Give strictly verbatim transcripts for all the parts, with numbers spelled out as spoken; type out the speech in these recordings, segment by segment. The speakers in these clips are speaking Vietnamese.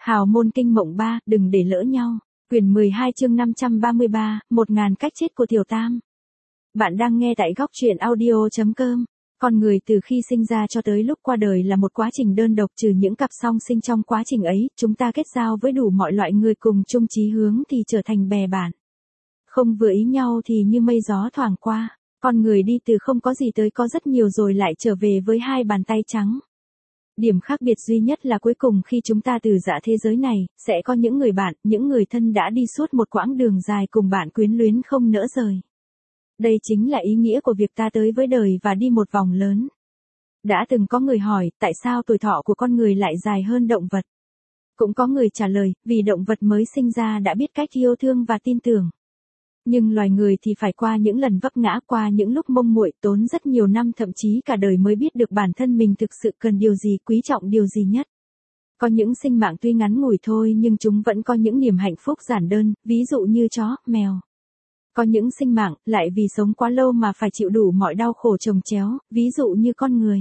Hào môn kinh mộng ba, đừng để lỡ nhau. Quyển mười hai chương năm trăm ba mươi ba, một ngàn cách chết của Tiểu Tam. Bạn đang nghe tại góc truyện audio chấm com. Con người từ khi sinh ra cho tới lúc qua đời là một quá trình đơn độc, trừ những cặp song sinh trong quá trình ấy, chúng ta kết giao với đủ mọi loại người cùng chung chí hướng thì trở thành bè bạn. Không vừa ý nhau thì như mây gió thoảng qua, con người đi từ không có gì tới có rất nhiều rồi lại trở về với hai bàn tay trắng. Điểm khác biệt duy nhất là cuối cùng khi chúng ta từ giã thế giới này, sẽ có những người bạn, những người thân đã đi suốt một quãng đường dài cùng bạn quyến luyến không nỡ rời. Đây chính là ý nghĩa của việc ta tới với đời và đi một vòng lớn. Đã từng có người hỏi, tại sao tuổi thọ của con người lại dài hơn động vật? Cũng có người trả lời, vì động vật mới sinh ra đã biết cách yêu thương và tin tưởng. Nhưng loài người thì phải qua những lần vấp ngã, qua những lúc mông muội, tốn rất nhiều năm thậm chí cả đời mới biết được bản thân mình thực sự cần điều gì, quý trọng điều gì nhất. Có những sinh mạng tuy ngắn ngủi thôi nhưng chúng vẫn có những niềm hạnh phúc giản đơn, ví dụ như chó, mèo. Có những sinh mạng lại vì sống quá lâu mà phải chịu đủ mọi đau khổ chồng chéo, ví dụ như con người.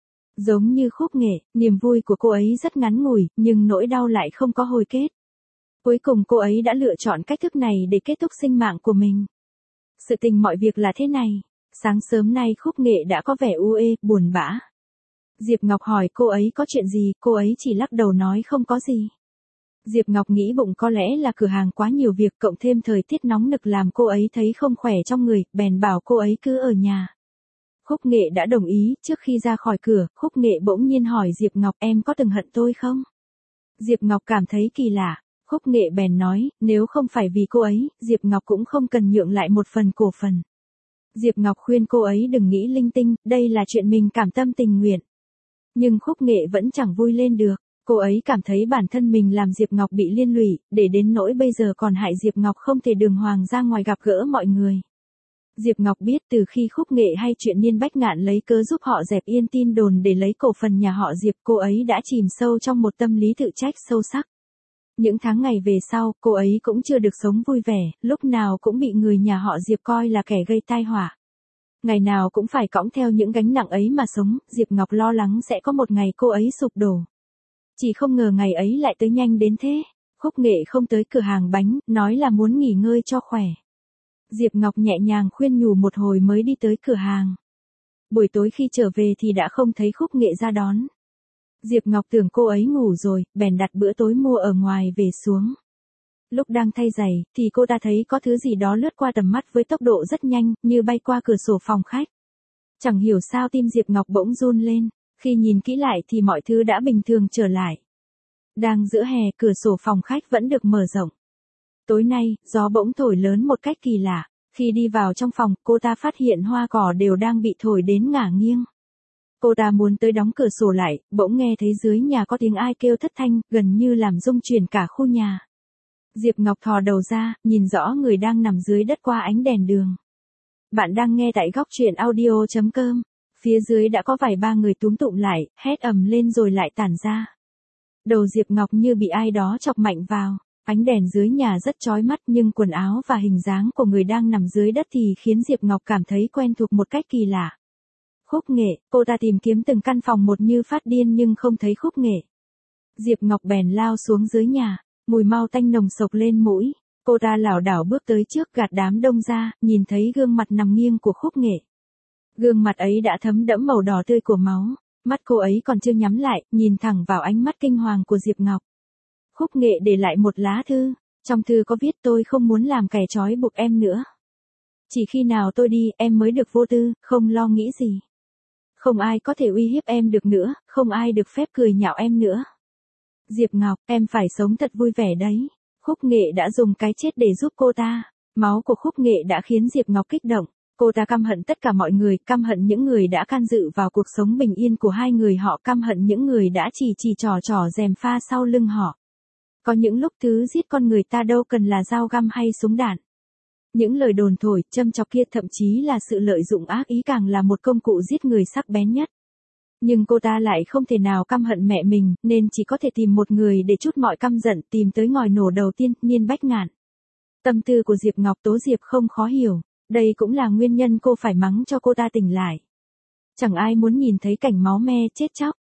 Giống như Khúc Nghệ, niềm vui của cô ấy rất ngắn ngủi, nhưng nỗi đau lại không có hồi kết. Cuối cùng cô ấy đã lựa chọn cách thức này để kết thúc sinh mạng của mình. Sự tình mọi việc là thế này. Sáng sớm nay Khúc Nghệ đã có vẻ u ê, buồn bã. Diệp Ngọc hỏi cô ấy có chuyện gì, cô ấy chỉ lắc đầu nói không có gì. Diệp Ngọc nghĩ bụng có lẽ là cửa hàng quá nhiều việc, cộng thêm thời tiết nóng nực làm cô ấy thấy không khỏe trong người, bèn bảo cô ấy cứ ở nhà. Khúc Nghệ đã đồng ý. Trước khi ra khỏi cửa, Khúc Nghệ bỗng nhiên hỏi Diệp Ngọc, em có từng hận tôi không? Diệp Ngọc cảm thấy kỳ lạ. Khúc Nghệ bèn nói, nếu không phải vì cô ấy, Diệp Ngọc cũng không cần nhượng lại một phần cổ phần. Diệp Ngọc khuyên cô ấy đừng nghĩ linh tinh, đây là chuyện mình cảm tâm tình nguyện. Nhưng Khúc Nghệ vẫn chẳng vui lên được. Cô ấy cảm thấy bản thân mình làm Diệp Ngọc bị liên lụy, để đến nỗi bây giờ còn hại Diệp Ngọc không thể đường hoàng ra ngoài gặp gỡ mọi người. Diệp Ngọc biết từ khi Khúc Nghệ hay chuyện Niên Bách Ngạn lấy cớ giúp họ dẹp yên tin đồn để lấy cổ phần nhà họ Diệp, cô ấy đã chìm sâu trong một tâm lý tự trách sâu sắc. Những tháng ngày về sau, cô ấy cũng chưa được sống vui vẻ, lúc nào cũng bị người nhà họ Diệp coi là kẻ gây tai họa. Ngày nào cũng phải cõng theo những gánh nặng ấy mà sống, Diệp Ngọc lo lắng sẽ có một ngày cô ấy sụp đổ. Chỉ không ngờ ngày ấy lại tới nhanh đến thế. Khúc Nghệ không tới cửa hàng bánh, nói là muốn nghỉ ngơi cho khỏe. Diệp Ngọc nhẹ nhàng khuyên nhủ một hồi mới đi tới cửa hàng. Buổi tối khi trở về thì đã không thấy Khúc Nghệ ra đón. Diệp Ngọc tưởng cô ấy ngủ rồi, bèn đặt bữa tối mua ở ngoài về xuống. Lúc đang thay giày, thì cô ta thấy có thứ gì đó lướt qua tầm mắt với tốc độ rất nhanh, như bay qua cửa sổ phòng khách. Chẳng hiểu sao tim Diệp Ngọc bỗng run lên, khi nhìn kỹ lại thì mọi thứ đã bình thường trở lại. Đang giữa hè, cửa sổ phòng khách vẫn được mở rộng. Tối nay, gió bỗng thổi lớn một cách kỳ lạ. Khi đi vào trong phòng, cô ta phát hiện hoa cỏ đều đang bị thổi đến ngả nghiêng. Cô ta muốn tới đóng cửa sổ lại, bỗng nghe thấy dưới nhà có tiếng ai kêu thất thanh, gần như làm rung chuyển cả khu nhà. Diệp Ngọc thò đầu ra, nhìn rõ người đang nằm dưới đất qua ánh đèn đường. Bạn đang nghe tại góc truyện audio chấm com. Phía dưới đã có vài ba người túm tụm lại, hét ầm lên rồi lại tản ra. Đầu Diệp Ngọc như bị ai đó chọc mạnh vào. Ánh đèn dưới nhà rất chói mắt nhưng quần áo và hình dáng của người đang nằm dưới đất thì khiến Diệp Ngọc cảm thấy quen thuộc một cách kỳ lạ. Khúc Nghệ, cô ta tìm kiếm từng căn phòng một như phát điên nhưng không thấy Khúc Nghệ. Diệp Ngọc bèn lao xuống dưới nhà, mùi mau tanh nồng sộc lên mũi. Cô ta lảo đảo bước tới trước gạt đám đông ra, nhìn thấy gương mặt nằm nghiêng của Khúc Nghệ. Gương mặt ấy đã thấm đẫm màu đỏ tươi của máu, mắt cô ấy còn chưa nhắm lại, nhìn thẳng vào ánh mắt kinh hoàng của Diệp Ngọc. Khúc Nghệ để lại một lá thư, trong thư có viết tôi không muốn làm kẻ trói buộc em nữa. Chỉ khi nào tôi đi, em mới được vô tư, không lo nghĩ gì. Không ai có thể uy hiếp em được nữa, không ai được phép cười nhạo em nữa. Diệp Ngọc, em phải sống thật vui vẻ đấy. Khúc Nghệ đã dùng cái chết để giúp cô ta. Máu của Khúc Nghệ đã khiến Diệp Ngọc kích động. Cô ta căm hận tất cả mọi người, căm hận những người đã can dự vào cuộc sống bình yên của hai người họ, căm hận những người đã chỉ chỉ trò trò gièm pha sau lưng họ. Có những lúc thứ giết con người ta đâu cần là dao găm hay súng đạn. Những lời đồn thổi, châm chọc kia thậm chí là sự lợi dụng ác ý càng là một công cụ giết người sắc bén nhất. Nhưng cô ta lại không thể nào căm hận mẹ mình, nên chỉ có thể tìm một người để trút mọi căm giận, tìm tới ngòi nổ đầu tiên, Niên Bách Ngạn. Tâm tư của Diệp Ngọc Tố Diệp không khó hiểu, đây cũng là nguyên nhân cô phải mắng cho cô ta tỉnh lại. Chẳng ai muốn nhìn thấy cảnh máu me chết chóc,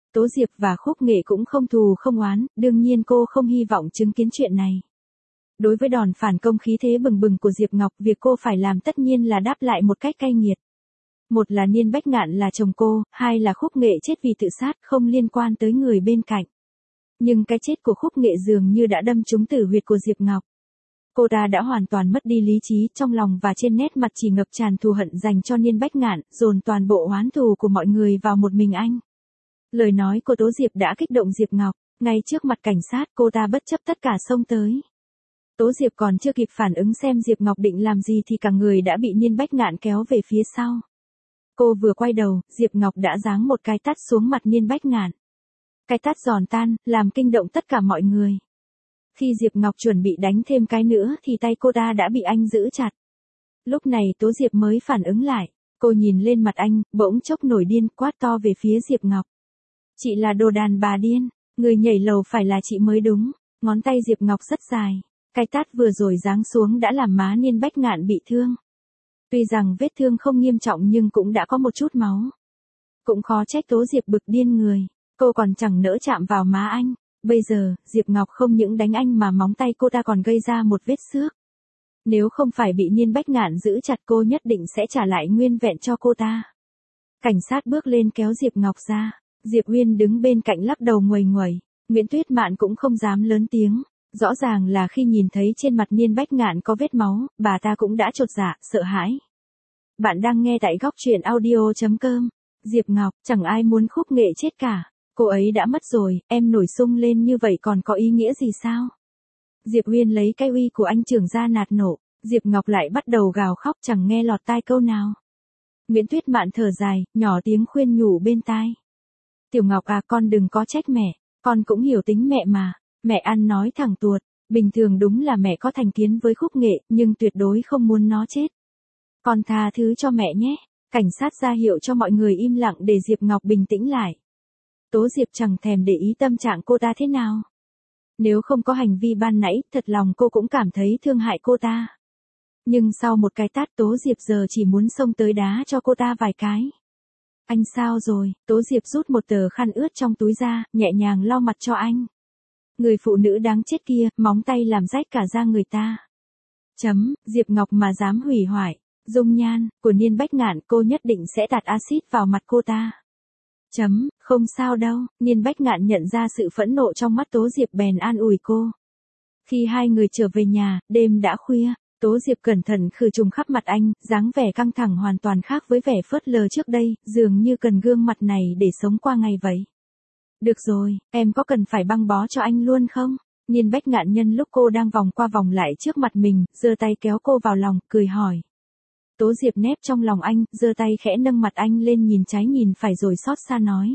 Tố Diệp và Khúc Nghệ cũng không thù không oán, đương nhiên cô không hy vọng chứng kiến chuyện này. Đối với đòn phản công khí thế bừng bừng của Diệp Ngọc, việc cô phải làm tất nhiên là đáp lại một cách cay nghiệt. Một là Niên Bách Ngạn là chồng cô, hai là Khúc Nghệ chết vì tự sát, không liên quan tới người bên cạnh. Nhưng cái chết của Khúc Nghệ dường như đã đâm trúng tử huyệt của Diệp Ngọc. Cô ta đã hoàn toàn mất đi lý trí, trong lòng và trên nét mặt chỉ ngập tràn thù hận dành cho Niên Bách Ngạn, dồn toàn bộ oán thù của mọi người vào một mình anh. Lời nói của Tố Diệp đã kích động Diệp Ngọc, ngay trước mặt cảnh sát cô ta bất chấp tất cả xông tới. Tố Diệp còn chưa kịp phản ứng xem Diệp Ngọc định làm gì thì cả người đã bị Niên Bách Ngạn kéo về phía sau. Cô vừa quay đầu, Diệp Ngọc đã giáng một cái tát xuống mặt Niên Bách Ngạn. Cái tát giòn tan, làm kinh động tất cả mọi người. Khi Diệp Ngọc chuẩn bị đánh thêm cái nữa thì tay cô ta đã bị anh giữ chặt. Lúc này Tố Diệp mới phản ứng lại, cô nhìn lên mặt anh, bỗng chốc nổi điên, quát to về phía Diệp Ngọc. Chị là đồ đàn bà điên, người nhảy lầu phải là chị mới đúng. Ngón tay Diệp Ngọc rất dài, cái tát vừa rồi giáng xuống đã làm má Niên Bách Ngạn bị thương. Tuy rằng vết thương không nghiêm trọng nhưng cũng đã có một chút máu. Cũng khó trách Tố Diệp bực điên người, cô còn chẳng nỡ chạm vào má anh. Bây giờ, Diệp Ngọc không những đánh anh mà móng tay cô ta còn gây ra một vết xước. Nếu không phải bị Niên Bách Ngạn giữ chặt cô nhất định sẽ trả lại nguyên vẹn cho cô ta. Cảnh sát bước lên kéo Diệp Ngọc ra. Diệp Uyên đứng bên cạnh lắc đầu nguầy nguầy. Nguyễn Tuyết Mạn cũng không dám lớn tiếng. Rõ ràng là khi nhìn thấy trên mặt Niên Bách Ngạn có vết máu, bà ta cũng đã chột dạ, sợ hãi. Bạn đang nghe tại góc truyện audio chấm com. Diệp Ngọc, chẳng ai muốn Khúc Nghệ chết cả. Cô ấy đã mất rồi, em nổi sung lên như vậy còn có ý nghĩa gì sao? Diệp Uyên lấy cái uy của anh trưởng ra nạt nộ. Diệp Ngọc lại bắt đầu gào khóc chẳng nghe lọt tai câu nào. Nguyễn Tuyết Mạn thở dài, nhỏ tiếng khuyên nhủ bên tai. Tiểu Ngọc à, con đừng có trách mẹ, con cũng hiểu tính mẹ mà. Mẹ ăn nói thẳng tuột, bình thường đúng là mẹ có thành kiến với Khúc Nghệ, nhưng tuyệt đối không muốn nó chết. Con tha thứ cho mẹ nhé. Cảnh sát ra hiệu cho mọi người im lặng để Diệp Ngọc bình tĩnh lại. Tố Diệp chẳng thèm để ý tâm trạng cô ta thế nào. Nếu không có hành vi ban nãy, thật lòng cô cũng cảm thấy thương hại cô ta. Nhưng sau một cái tát Tố Diệp giờ chỉ muốn xông tới đá cho cô ta vài cái. Anh sao rồi? Tố Diệp rút một tờ khăn ướt trong túi ra, nhẹ nhàng lau mặt cho anh. Người phụ nữ đáng chết kia, móng tay làm rách cả da người ta. Chấm, Diệp Ngọc mà dám hủy hoại dung nhan của Niên Bách Ngạn, cô nhất định sẽ tạt axit vào mặt cô ta. Chấm, không sao đâu. Niên Bách Ngạn nhận ra sự phẫn nộ trong mắt Tố Diệp bèn an ủi cô. Khi hai người trở về nhà, đêm đã khuya, Tố Diệp cẩn thận khử trùng khắp mặt anh, dáng vẻ căng thẳng hoàn toàn khác với vẻ phớt lờ trước đây, dường như cần gương mặt này để sống qua ngày vậy. Được rồi, em có cần phải băng bó cho anh luôn không? Niên Bách Ngạn nhân lúc cô đang vòng qua vòng lại trước mặt mình, giơ tay kéo cô vào lòng, cười hỏi. Tố Diệp nép trong lòng anh, giơ tay khẽ nâng mặt anh lên nhìn trái nhìn phải rồi xót xa nói.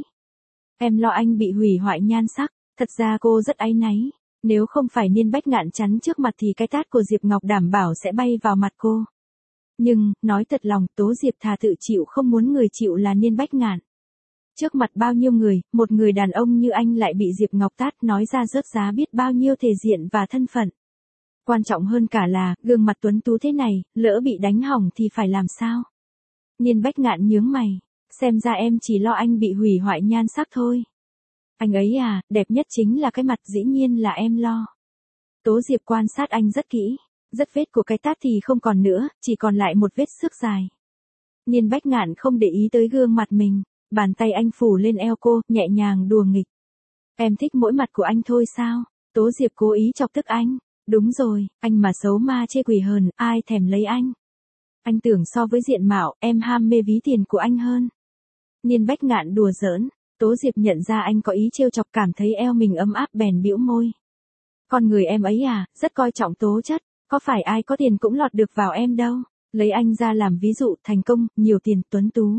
Em lo anh bị hủy hoại nhan sắc, thật ra cô rất áy náy. Nếu không phải Niên Bách Ngạn chắn trước mặt thì cái tát của Diệp Ngọc đảm bảo sẽ bay vào mặt cô. Nhưng, nói thật lòng, Tố Diệp thà tự chịu không muốn người chịu là Niên Bách Ngạn. Trước mặt bao nhiêu người, một người đàn ông như anh lại bị Diệp Ngọc tát nói ra rớt giá biết bao nhiêu thể diện và thân phận. Quan trọng hơn cả là, gương mặt tuấn tú thế này, lỡ bị đánh hỏng thì phải làm sao? Niên Bách Ngạn nhướng mày, xem ra em chỉ lo anh bị hủy hoại nhan sắc thôi. Anh ấy à, đẹp nhất chính là cái mặt, dĩ nhiên là em lo. Tố Diệp quan sát anh rất kỹ, rất vết của cái tát thì không còn nữa, chỉ còn lại một vết xước dài. Niên Bách Ngạn không để ý tới gương mặt mình, bàn tay anh phủ lên eo cô, nhẹ nhàng đùa nghịch. Em thích mỗi mặt của anh thôi sao? Tố Diệp cố ý chọc tức anh. Đúng rồi, anh mà xấu ma chê quỷ hờn, ai thèm lấy anh. Anh tưởng so với diện mạo, em ham mê ví tiền của anh hơn. Niên Bách Ngạn đùa giỡn. Tố Diệp nhận ra anh có ý trêu chọc, cảm thấy eo mình ấm áp bèn bĩu môi. Con người em ấy à, rất coi trọng tố chất, có phải ai có tiền cũng lọt được vào em đâu. Lấy anh ra làm ví dụ, thành công, nhiều tiền, tuấn tú.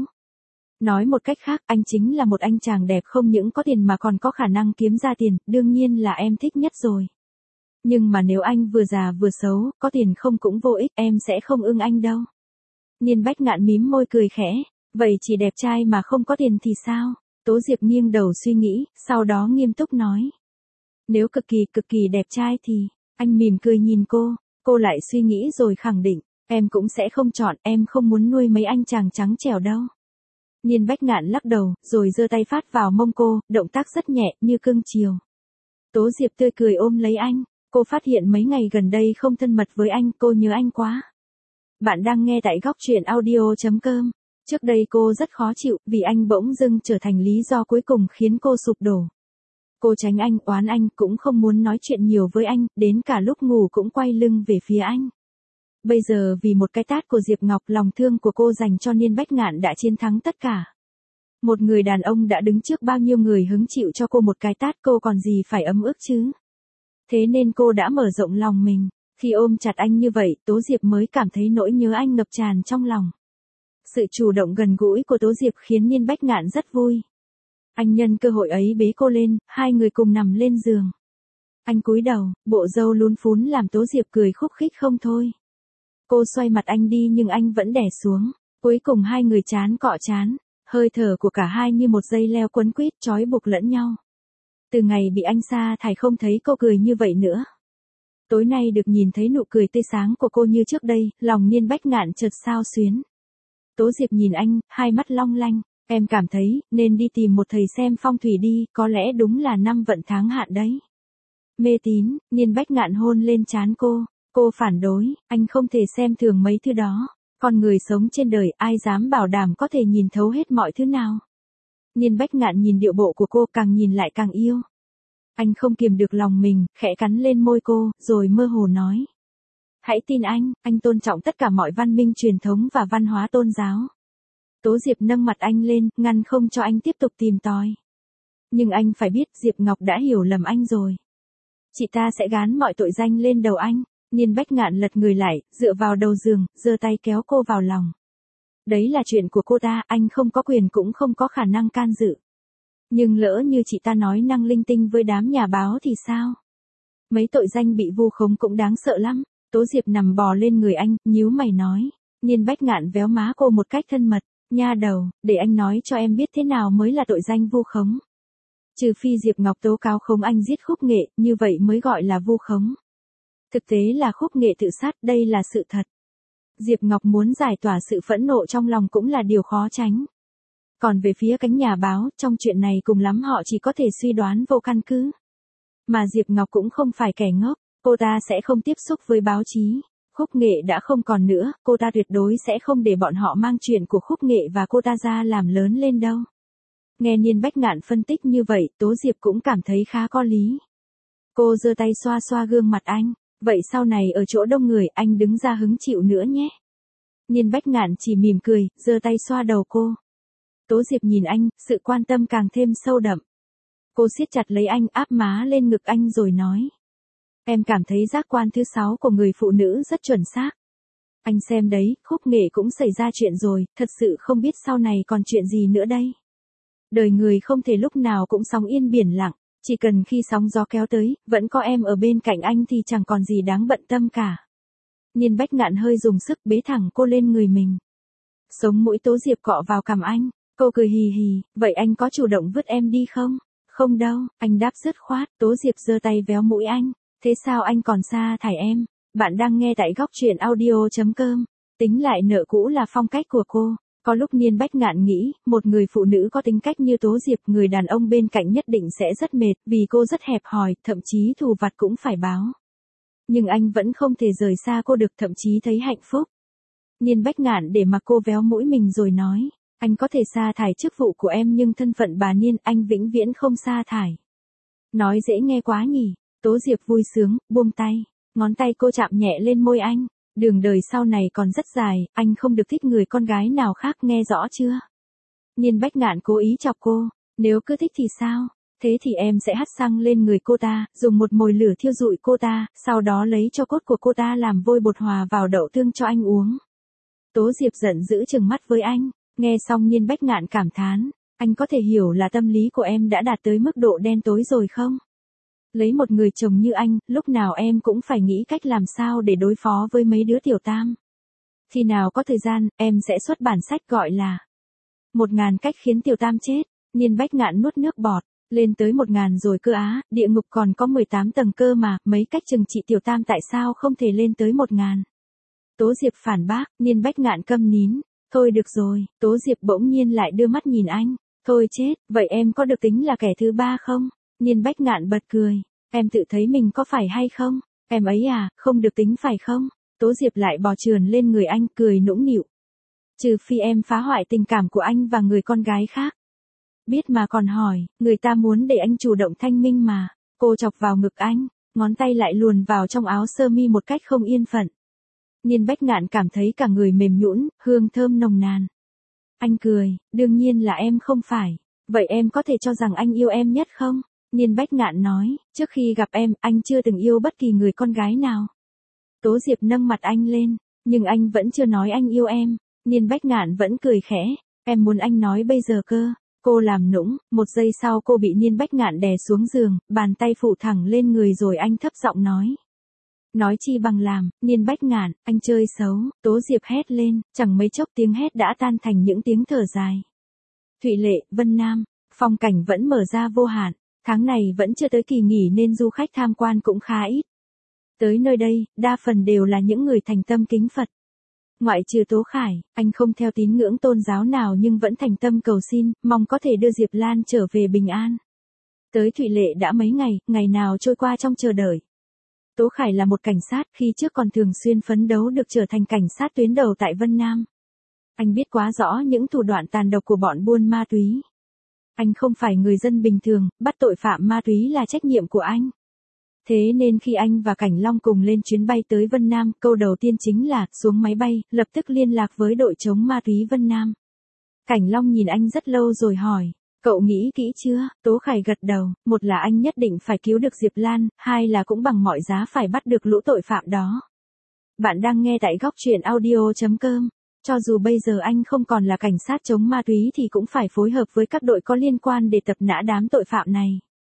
Nói một cách khác, anh chính là một anh chàng đẹp không những có tiền mà còn có khả năng kiếm ra tiền, đương nhiên là em thích nhất rồi. Nhưng mà nếu anh vừa già vừa xấu, có tiền không cũng vô ích, em sẽ không ưng anh đâu. Niên Bách Ngạn mím môi cười khẽ, vậy chỉ đẹp trai mà không có tiền thì sao? Tố Diệp nghiêng đầu suy nghĩ, sau đó nghiêm túc nói. Nếu cực kỳ cực kỳ đẹp trai thì, anh mỉm cười nhìn cô, cô lại suy nghĩ rồi khẳng định, em cũng sẽ không chọn, em không muốn nuôi mấy anh chàng trắng trẻo đâu. Niên Bách Ngạn lắc đầu, rồi giơ tay phát vào mông cô, động tác rất nhẹ, như cưng chiều. Tố Diệp tươi cười ôm lấy anh, cô phát hiện mấy ngày gần đây không thân mật với anh, cô nhớ anh quá. Bạn đang nghe tại góc truyện audio.com. Trước đây cô rất khó chịu, vì anh bỗng dưng trở thành lý do cuối cùng khiến cô sụp đổ. Cô tránh anh, oán anh, cũng không muốn nói chuyện nhiều với anh, đến cả lúc ngủ cũng quay lưng về phía anh. Bây giờ vì một cái tát của Diệp Ngọc, lòng thương của cô dành cho Niên Bách Ngạn đã chiến thắng tất cả. Một người đàn ông đã đứng trước bao nhiêu người hứng chịu cho cô một cái tát, cô còn gì phải ấm ức chứ. Thế nên cô đã mở rộng lòng mình. Khi ôm chặt anh như vậy, Tố Diệp mới cảm thấy nỗi nhớ anh ngập tràn trong lòng. Sự chủ động gần gũi của Tố Diệp khiến Niên Bách Ngạn rất vui. Anh nhân cơ hội ấy bế cô lên, hai người cùng nằm lên giường. Anh cúi đầu, bộ râu lún phún làm Tố Diệp cười khúc khích không thôi. Cô xoay mặt anh đi nhưng anh vẫn đè xuống. Cuối cùng hai người trán cọ trán, hơi thở của cả hai như một dây leo quấn quýt trói buộc lẫn nhau. Từ ngày bị anh sa thải không thấy cô cười như vậy nữa. Tối nay được nhìn thấy nụ cười tươi sáng của cô như trước đây, lòng Niên Bách Ngạn chợt xao xuyến. Tố Diệp nhìn anh, hai mắt long lanh, em cảm thấy, nên đi tìm một thầy xem phong thủy đi, có lẽ đúng là năm vận tháng hạn đấy. Mê tín, Niên Bách Ngạn hôn lên trán cô, cô phản đối, anh không thể xem thường mấy thứ đó, con người sống trên đời ai dám bảo đảm có thể nhìn thấu hết mọi thứ nào. Niên Bách Ngạn nhìn điệu bộ của cô càng nhìn lại càng yêu. Anh không kiềm được lòng mình, khẽ cắn lên môi cô, rồi mơ hồ nói. Hãy tin anh, anh tôn trọng tất cả mọi văn minh truyền thống và văn hóa tôn giáo. Tố Diệp nâng mặt anh lên, ngăn không cho anh tiếp tục tìm tòi. Nhưng anh phải biết Diệp Ngọc đã hiểu lầm anh rồi. Chị ta sẽ gán mọi tội danh lên đầu anh. Niên Bách Ngạn lật người lại, dựa vào đầu giường, giơ tay kéo cô vào lòng. Đấy là chuyện của cô ta, anh không có quyền cũng không có khả năng can dự. Nhưng lỡ như chị ta nói năng linh tinh với đám nhà báo thì sao? Mấy tội danh bị vu khống cũng đáng sợ lắm. Tố Diệp nằm bò lên người anh, nhíu mày nói. Niên Bách Ngạn véo má cô một cách thân mật. Nha đầu, để anh nói cho em biết thế nào mới là tội danh vu khống. Trừ phi Diệp Ngọc tố cáo khống anh giết Khúc Nghệ, như vậy mới gọi là vu khống. Thực tế là Khúc Nghệ tự sát, đây là sự thật. Diệp Ngọc muốn giải tỏa sự phẫn nộ trong lòng cũng là điều khó tránh. Còn về phía cánh nhà báo, trong chuyện này cùng lắm họ chỉ có thể suy đoán vô căn cứ. Mà Diệp Ngọc cũng không phải kẻ ngốc, cô ta sẽ không tiếp xúc với báo chí. Khúc Nghệ đã không còn nữa, cô ta tuyệt đối sẽ không để bọn họ mang chuyện của Khúc Nghệ và cô ta ra làm lớn lên đâu. Nghe Niên Bách Ngạn phân tích như vậy, Tố Diệp cũng cảm thấy khá có lý. Cô giơ tay xoa xoa gương mặt anh, vậy sau này ở chỗ đông người anh đứng ra hứng chịu nữa nhé. Niên Bách Ngạn chỉ mỉm cười, giơ tay xoa đầu cô. Tố Diệp nhìn anh, sự quan tâm càng thêm sâu đậm. Cô siết chặt lấy anh, áp má lên ngực anh rồi nói. Em cảm thấy giác quan thứ sáu của người phụ nữ rất chuẩn xác. Anh xem đấy, Khúc Nghệ cũng xảy ra chuyện rồi, thật sự không biết sau này còn chuyện gì nữa đây. Đời người không thể lúc nào cũng sóng yên biển lặng, chỉ cần khi sóng gió kéo tới, vẫn có em ở bên cạnh anh thì chẳng còn gì đáng bận tâm cả. Niên Bách Ngạn hơi dùng sức bế thẳng cô lên người mình. Sống mũi Tố Diệp cọ vào cằm anh, cô cười hì hì, vậy anh có chủ động vứt em đi không? Không đâu, anh đáp dứt khoát. Tố Diệp giơ tay véo mũi anh, thế sao anh còn sa thải em? Bạn đang nghe tại góc truyện audio.com. Tính lại nợ cũ là phong cách của cô. Có lúc Niên Bách Ngạn nghĩ, một người phụ nữ có tính cách như Tố Diệp, người đàn ông bên cạnh nhất định sẽ rất mệt, vì cô rất hẹp hòi, thậm chí thù vặt cũng phải báo. Nhưng anh vẫn không thể rời xa cô được, thậm chí thấy hạnh phúc. Niên Bách Ngạn để mặc cô véo mũi mình rồi nói, anh có thể sa thải chức vụ của em nhưng thân phận bà Niên anh vĩnh viễn không sa thải. Nói dễ nghe quá nhỉ. Tố Diệp vui sướng, buông tay, ngón tay cô chạm nhẹ lên môi anh. Đường đời sau này còn rất dài, anh không được thích người con gái nào khác, nghe rõ chưa? Niên Bách Ngạn cố ý chọc cô, nếu cứ thích thì sao? Thế thì em sẽ hắt xăng lên người cô ta, dùng một mồi lửa thiêu rụi cô ta, sau đó lấy cho cốt của cô ta làm vôi bột hòa vào đậu tương cho anh uống. Tố Diệp giận dữ trừng mắt với anh, nghe xong Niên Bách Ngạn cảm thán, anh có thể hiểu là tâm lý của em đã đạt tới mức độ đen tối rồi không? Lấy một người chồng như anh, lúc nào em cũng phải nghĩ cách làm sao để đối phó với mấy đứa tiểu tam. Khi nào có thời gian, em sẽ xuất bản sách gọi là Một ngàn cách khiến tiểu tam chết. Niên Bách Ngạn nuốt nước bọt, lên tới một ngàn rồi cơ á, địa ngục còn có mười tám tầng cơ mà, mấy cách trừng trị tiểu tam tại sao không thể lên tới một ngàn. Tố Diệp phản bác, Niên Bách Ngạn câm nín. Thôi được rồi, Tố Diệp bỗng nhiên lại đưa mắt nhìn anh. Thôi chết, vậy em có được tính là kẻ thứ ba không? Niên Bách Ngạn bật cười. Em tự thấy mình có phải hay không? Em ấy à, không được tính phải không? Tố Diệp lại bò trườn lên người anh, cười nũng nịu. Trừ phi em phá hoại tình cảm của anh và người con gái khác. Biết mà còn hỏi, người ta muốn để anh chủ động thanh minh mà. Cô chọc vào ngực anh, ngón tay lại luồn vào trong áo sơ mi một cách không yên phận. Niên Bách Ngạn cảm thấy cả người mềm nhũn, hương thơm nồng nàn. Anh cười, đương nhiên là em không phải. Vậy em có thể cho rằng anh yêu em nhất không? Niên Bách Ngạn nói, trước khi gặp em, anh chưa từng yêu bất kỳ người con gái nào. Tố Diệp nâng mặt anh lên, nhưng anh vẫn chưa nói anh yêu em. Niên Bách Ngạn vẫn cười khẽ, em muốn anh nói bây giờ cơ. Cô làm nũng, một giây sau cô bị Niên Bách Ngạn đè xuống giường, bàn tay phủ thẳng lên người rồi anh thấp giọng nói. Nói chi bằng làm, Niên Bách Ngạn, anh chơi xấu, Tố Diệp hét lên, chẳng mấy chốc tiếng hét đã tan thành những tiếng thở dài. Thụy Lệ, Vân Nam, phong cảnh vẫn mở ra vô hạn, tháng này vẫn chưa tới kỳ nghỉ nên du khách tham quan cũng khá ít. Tới nơi đây, đa phần đều là những người thành tâm kính Phật. Ngoại trừ Tố Khải, anh không theo tín ngưỡng tôn giáo nào nhưng vẫn thành tâm cầu xin, mong có thể đưa Diệp Lan trở về bình an. Tới Thụy Lệ đã mấy ngày, ngày nào trôi qua trong chờ đợi. Tố Khải là một cảnh sát, khi trước còn thường xuyên phấn đấu được trở thành cảnh sát tuyến đầu tại Vân Nam. Anh biết quá rõ những thủ đoạn tàn độc của bọn buôn ma túy. Anh không phải người dân bình thường, bắt tội phạm ma túy là trách nhiệm của anh. Thế nên khi anh và Cảnh Long cùng lên chuyến bay tới Vân Nam, câu đầu tiên chính là, xuống máy bay, lập tức liên lạc với đội chống ma túy Vân Nam. Cảnh Long nhìn anh rất lâu rồi hỏi, cậu nghĩ kỹ chưa? Tố Khải gật đầu, một là anh nhất định phải cứu được Diệp Lan, hai là cũng bằng mọi giá phải bắt được lũ tội phạm đó. Bạn đang nghe tại góc truyện audio chấm com. Cho dù bây giờ anh không còn là cảnh sát chống ma túy thì cũng phải phối hợp với các đội có liên quan để tập nã đám tội phạm này.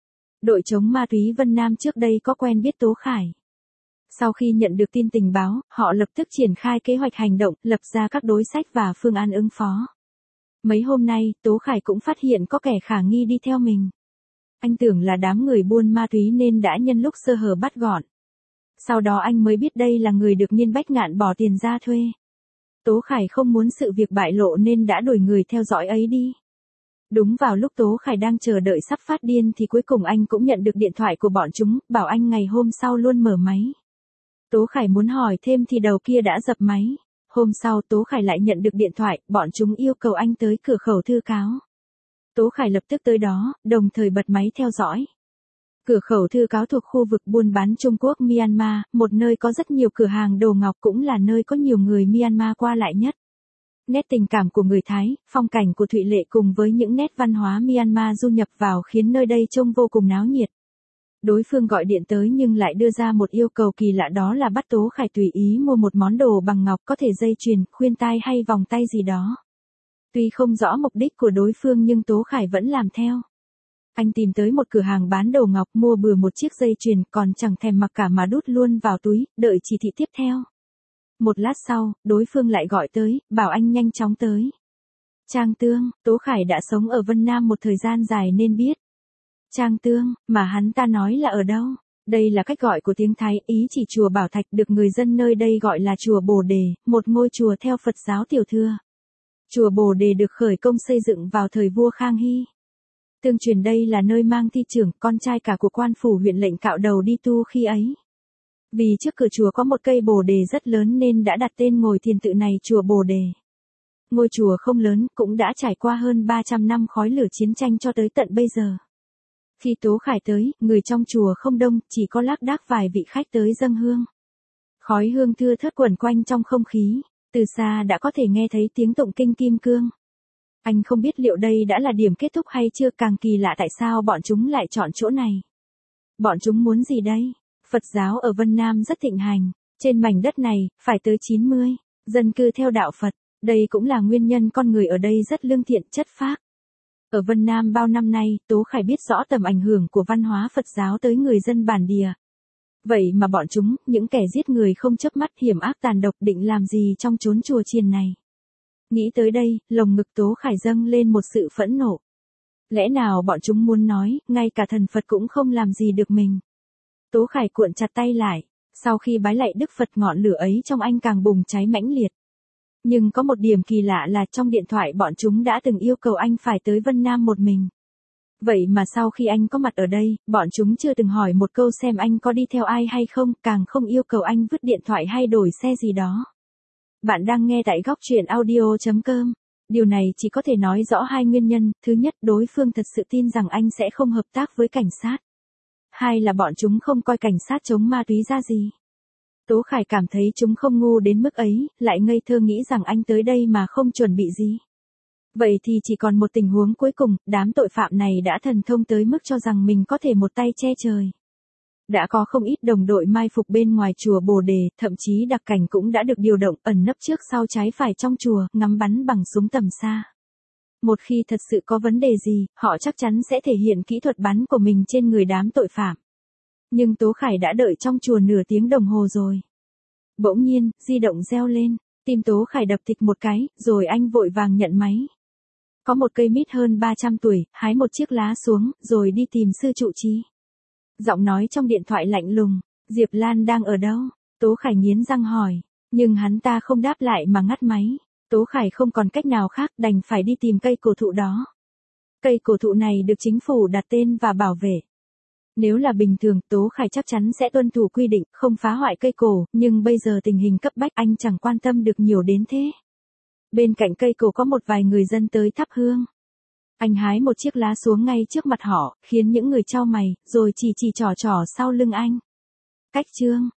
Đội chống ma túy Vân Nam trước đây có quen biết Tố Khải. Sau khi nhận được tin tình báo, họ lập tức triển khai kế hoạch hành động, lập ra các đối sách và phương án ứng phó. Mấy hôm nay, Tố Khải cũng phát hiện có kẻ khả nghi đi theo mình. Anh tưởng là đám người buôn ma túy nên đã nhân lúc sơ hở bắt gọn. Sau đó anh mới biết đây là người được Niên Bách Ngạn bỏ tiền ra thuê. Tố Khải không muốn sự việc bại lộ nên đã đuổi người theo dõi ấy đi. Đúng vào lúc Tố Khải đang chờ đợi sắp phát điên thì cuối cùng anh cũng nhận được điện thoại của bọn chúng, bảo anh ngày hôm sau luôn mở máy. Tố Khải muốn hỏi thêm thì đầu kia đã dập máy. Hôm sau Tố Khải lại nhận được điện thoại, bọn chúng yêu cầu anh tới cửa khẩu thư cáo. Tố Khải lập tức tới đó, đồng thời bật máy theo dõi. Cửa khẩu thư cáo thuộc khu vực buôn bán Trung Quốc Myanmar, một nơi có rất nhiều cửa hàng đồ ngọc cũng là nơi có nhiều người Myanmar qua lại nhất. Nét tình cảm của người Thái, phong cảnh của Thụy Lệ cùng với những nét văn hóa Myanmar du nhập vào khiến nơi đây trông vô cùng náo nhiệt. Đối phương gọi điện tới nhưng lại đưa ra một yêu cầu kỳ lạ, đó là bắt Tố Khải tùy ý mua một món đồ bằng ngọc, có thể dây chuyền, khuyên tai hay vòng tay gì đó. Tuy không rõ mục đích của đối phương nhưng Tố Khải vẫn làm theo. Anh tìm tới một cửa hàng bán đồ ngọc, mua bừa một chiếc dây chuyền, còn chẳng thèm mặc cả mà đút luôn vào túi, đợi chỉ thị tiếp theo. Một lát sau, đối phương lại gọi tới, bảo anh nhanh chóng tới. Trang Tương, Tố Khải đã sống ở Vân Nam một thời gian dài nên biết. Trang Tương, mà hắn ta nói là ở đâu? Đây là cách gọi của tiếng Thái, ý chỉ chùa Bảo Thạch, được người dân nơi đây gọi là chùa Bồ Đề, một ngôi chùa theo Phật giáo tiểu thừa. Chùa Bồ Đề được khởi công xây dựng vào thời vua Khang Hy. Tương truyền đây là nơi mang thi trưởng, con trai cả của quan phủ huyện lệnh cạo đầu đi tu khi ấy. Vì trước cửa chùa có một cây bồ đề rất lớn nên đã đặt tên ngôi thiền tự này chùa Bồ Đề. Ngôi chùa không lớn, cũng đã trải qua hơn ba trăm năm khói lửa chiến tranh cho tới tận bây giờ. Khi Tố Khải tới, người trong chùa không đông, chỉ có lác đác vài vị khách tới dâng hương. Khói hương thưa thớt quẩn quanh trong không khí, từ xa đã có thể nghe thấy tiếng tụng kinh kim cương. Anh không biết liệu đây đã là điểm kết thúc hay chưa, càng kỳ lạ tại sao bọn chúng lại chọn chỗ này. Bọn chúng muốn gì đây? Phật giáo ở Vân Nam rất thịnh hành, trên mảnh đất này, phải tới chín mươi, dân cư theo đạo Phật, đây cũng là nguyên nhân con người ở đây rất lương thiện, chất phác. Ở Vân Nam bao năm nay, Tố Khải biết rõ tầm ảnh hưởng của văn hóa Phật giáo tới người dân bản địa. Vậy mà bọn chúng, những kẻ giết người không chớp mắt, hiểm ác tàn độc, định làm gì trong chốn chùa chiền này? Nghĩ tới đây, lồng ngực Tố Khải dâng lên một sự phẫn nộ. Lẽ nào bọn chúng muốn nói, ngay cả thần Phật cũng không làm gì được mình? Tố Khải cuộn chặt tay lại, sau khi bái lạy Đức Phật, ngọn lửa ấy trong anh càng bùng cháy mãnh liệt. Nhưng có một điểm kỳ lạ là trong điện thoại bọn chúng đã từng yêu cầu anh phải tới Vân Nam một mình. Vậy mà sau khi anh có mặt ở đây, bọn chúng chưa từng hỏi một câu xem anh có đi theo ai hay không, càng không yêu cầu anh vứt điện thoại hay đổi xe gì đó. Bạn đang nghe tại góc truyện audio chấm com. Điều này chỉ có thể nói rõ hai nguyên nhân, thứ nhất đối phương thật sự tin rằng anh sẽ không hợp tác với cảnh sát. Hai là bọn chúng không coi cảnh sát chống ma túy ra gì. Tố Khải cảm thấy chúng không ngu đến mức ấy, lại ngây thơ nghĩ rằng anh tới đây mà không chuẩn bị gì. Vậy thì chỉ còn một tình huống cuối cùng, đám tội phạm này đã thần thông tới mức cho rằng mình có thể một tay che trời. Đã có không ít đồng đội mai phục bên ngoài chùa Bồ Đề, thậm chí đặc cảnh cũng đã được điều động ẩn nấp trước sau trái phải trong chùa, ngắm bắn bằng súng tầm xa. Một khi thật sự có vấn đề gì, họ chắc chắn sẽ thể hiện kỹ thuật bắn của mình trên người đám tội phạm. Nhưng Tố Khải đã đợi trong chùa nửa tiếng đồng hồ rồi. Bỗng nhiên, di động reo lên, tim Tố Khải đập thịch một cái, rồi anh vội vàng nhận máy. Có một cây mít hơn ba trăm tuổi, hái một chiếc lá xuống, rồi đi tìm sư trụ trì. Giọng nói trong điện thoại lạnh lùng, Diệp Lan đang ở đâu? Tố Khải nghiến răng hỏi, nhưng hắn ta không đáp lại mà ngắt máy. Tố Khải không còn cách nào khác đành phải đi tìm cây cổ thụ đó. Cây cổ thụ này được chính phủ đặt tên và bảo vệ. Nếu là bình thường, Tố Khải chắc chắn sẽ tuân thủ quy định, không phá hoại cây cổ, nhưng bây giờ tình hình cấp bách anh chẳng quan tâm được nhiều đến thế. Bên cạnh cây cổ có một vài người dân tới thắp hương. Anh hái một chiếc lá xuống ngay trước mặt họ, khiến những người chau mày, rồi chỉ chỉ trỏ trỏ sau lưng anh. Cách chương,